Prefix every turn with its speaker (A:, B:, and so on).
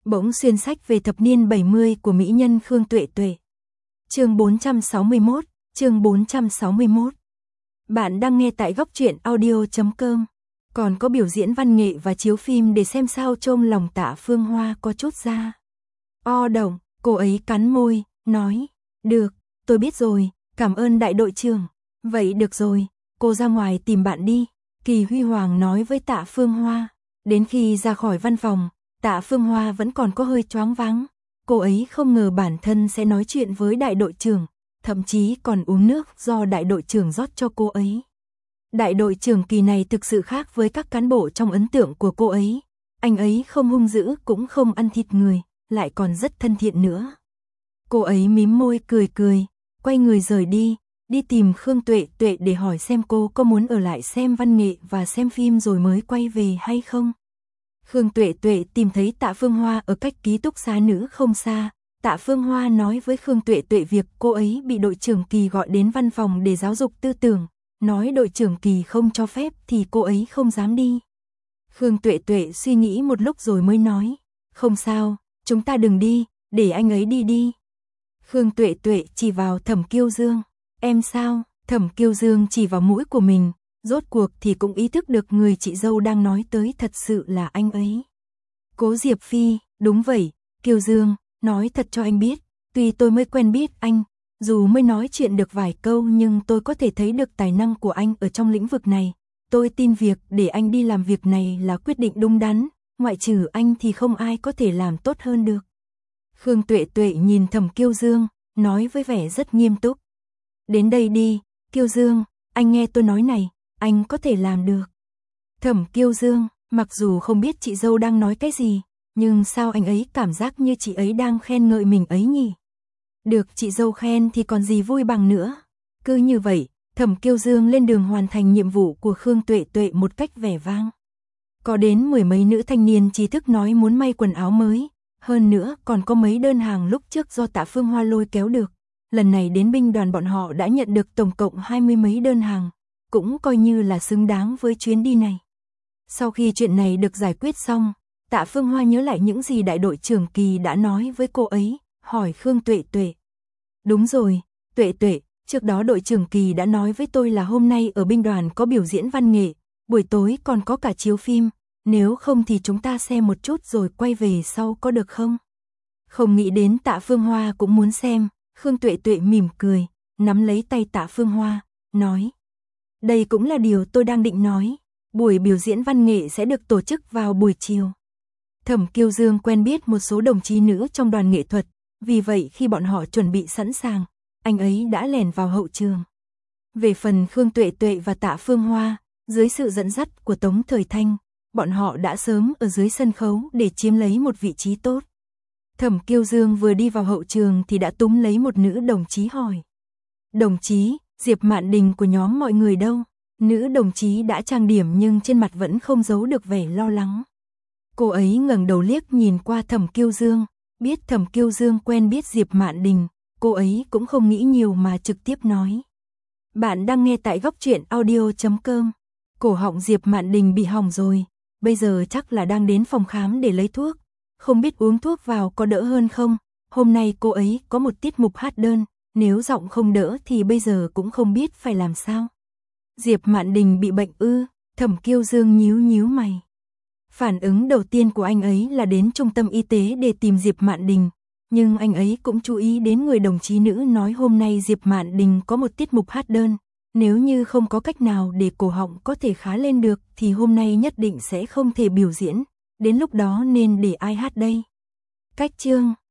A: Bỗng xuyên sách về thập niên 70 của mỹ nhân Khương Tuệ Tuệ. Chương 461, chương 461. Bạn đang nghe tại góc truyện audio.com. Còn có biểu diễn văn nghệ và chiếu phim để xem sao trông lòng Tạ Phương Hoa có chút ra. Động, cô ấy cắn môi, nói, được, tôi biết rồi, cảm ơn đại đội trưởng. Vậy được rồi, cô ra ngoài tìm bạn đi, Kỳ Huy Hoàng nói với Tạ Phương Hoa. Đến khi ra khỏi văn phòng, Tạ Phương Hoa vẫn còn có hơi choáng váng. Cô ấy không ngờ bản thân sẽ nói chuyện với đại đội trưởng, thậm chí còn uống nước do đại đội trưởng rót cho cô ấy. Đại đội trưởng Kỳ này thực sự khác với các cán bộ trong ấn tượng của cô ấy. Anh ấy không hung dữ cũng không ăn thịt người, lại còn rất thân thiện nữa. Cô ấy mím môi cười cười, quay người rời đi, đi tìm Khương Tuệ Tuệ để hỏi xem cô có muốn ở lại xem văn nghệ và xem phim rồi mới quay về hay không. Khương Tuệ Tuệ tìm thấy Tạ Phương Hoa ở cách ký túc xá nữ không xa. Tạ Phương Hoa nói với Khương Tuệ Tuệ việc cô ấy bị đội trưởng Kỳ gọi đến văn phòng để giáo dục tư tưởng, nói đội trưởng Kỳ không cho phép thì cô ấy không dám đi. Khương Tuệ Tuệ suy nghĩ một lúc rồi mới nói, không sao, chúng ta đừng đi, để anh ấy đi đi. Khương Tuệ Tuệ chỉ vào Thẩm Kiêu Dương, em sao? Thẩm Kiêu Dương chỉ vào mũi của mình, rốt cuộc thì cũng ý thức được người chị dâu đang nói tới thật sự là anh ấy. Cố Diệp Phi, đúng vậy, Kiêu Dương, nói thật cho anh biết, tuy tôi mới quen biết anh, dù mới nói chuyện được vài câu nhưng tôi có thể thấy được tài năng của anh ở trong lĩnh vực này. Tôi tin việc để anh đi làm việc này là quyết định đúng đắn, ngoại trừ anh thì không ai có thể làm tốt hơn được. Khương Tuệ Tuệ nhìn Thẩm Kiêu Dương, nói với vẻ rất nghiêm túc. Đến đây đi, Kiêu Dương, anh nghe tôi nói này, anh có thể làm được. Thẩm Kiêu Dương, mặc dù không biết chị dâu đang nói cái gì, nhưng sao anh ấy cảm giác như chị ấy đang khen ngợi mình ấy nhỉ? Được chị dâu khen thì còn gì vui bằng nữa. Cứ như vậy, Thẩm Kiêu Dương lên đường hoàn thành nhiệm vụ của Khương Tuệ Tuệ một cách vẻ vang. Có đến 10 mấy nữ thanh niên trí thức nói muốn may quần áo mới, hơn nữa còn có mấy đơn hàng lúc trước do Tạ Phương Hoa lôi kéo được. Lần này đến binh đoàn bọn họ đã nhận được tổng cộng 20 mấy đơn hàng, cũng coi như là xứng đáng với chuyến đi này. Sau khi chuyện này được giải quyết xong, Tạ Phương Hoa nhớ lại những gì đại đội trưởng Kỳ đã nói với cô ấy, hỏi Khương Tuệ Tuệ. Đúng rồi, Tuệ Tuệ, trước đó đội trưởng Kỳ đã nói với tôi là hôm nay ở binh đoàn có biểu diễn văn nghệ, buổi tối còn có cả chiếu phim, nếu không thì chúng ta xem một chút rồi quay về sau có được không? Không nghĩ đến Tạ Phương Hoa cũng muốn xem, Khương Tuệ Tuệ mỉm cười, nắm lấy tay Tạ Phương Hoa, nói. Đây cũng là điều tôi đang định nói, buổi biểu diễn văn nghệ sẽ được tổ chức vào buổi chiều. Thẩm Kiêu Dương quen biết một số đồng chí nữ trong đoàn nghệ thuật, vì vậy khi bọn họ chuẩn bị sẵn sàng, anh ấy đã lẻn vào hậu trường. Về phần Khương Tuệ Tuệ và Tạ Phương Hoa, dưới sự dẫn dắt của Tống Thời Thanh, bọn họ đã sớm ở dưới sân khấu để chiếm lấy một vị trí tốt. Thẩm Kiêu Dương vừa đi vào hậu trường thì đã túm lấy một nữ đồng chí hỏi. Đồng chí, Diệp Mạn Đình của nhóm mọi người đâu? Nữ đồng chí đã trang điểm nhưng trên mặt vẫn không giấu được vẻ lo lắng. Cô ấy ngẩng đầu liếc nhìn qua Thẩm Kiêu Dương, biết Thẩm Kiêu Dương quen biết Diệp Mạn Đình, cô ấy cũng không nghĩ nhiều mà trực tiếp nói. Bạn đang nghe tại góc truyện audio.com. Cổ họng Diệp Mạn Đình bị hỏng rồi, bây giờ chắc là đang đến phòng khám để lấy thuốc. Không biết uống thuốc vào có đỡ hơn không? Hôm nay cô ấy có một tiết mục hát đơn, nếu giọng không đỡ thì bây giờ cũng không biết phải làm sao. Diệp Mạn Đình bị bệnh ư? Thẩm Kiêu Dương nhíu nhíu mày. Phản ứng đầu tiên của anh ấy là đến trung tâm y tế để tìm Diệp Mạn Đình, nhưng anh ấy cũng chú ý đến người đồng chí nữ nói hôm nay Diệp Mạn Đình có một tiết mục hát đơn. Nếu như không có cách nào để cổ họng có thể khá lên được thì hôm nay nhất định sẽ không thể biểu diễn. Đến lúc đó nên để ai hát đây? Cách chương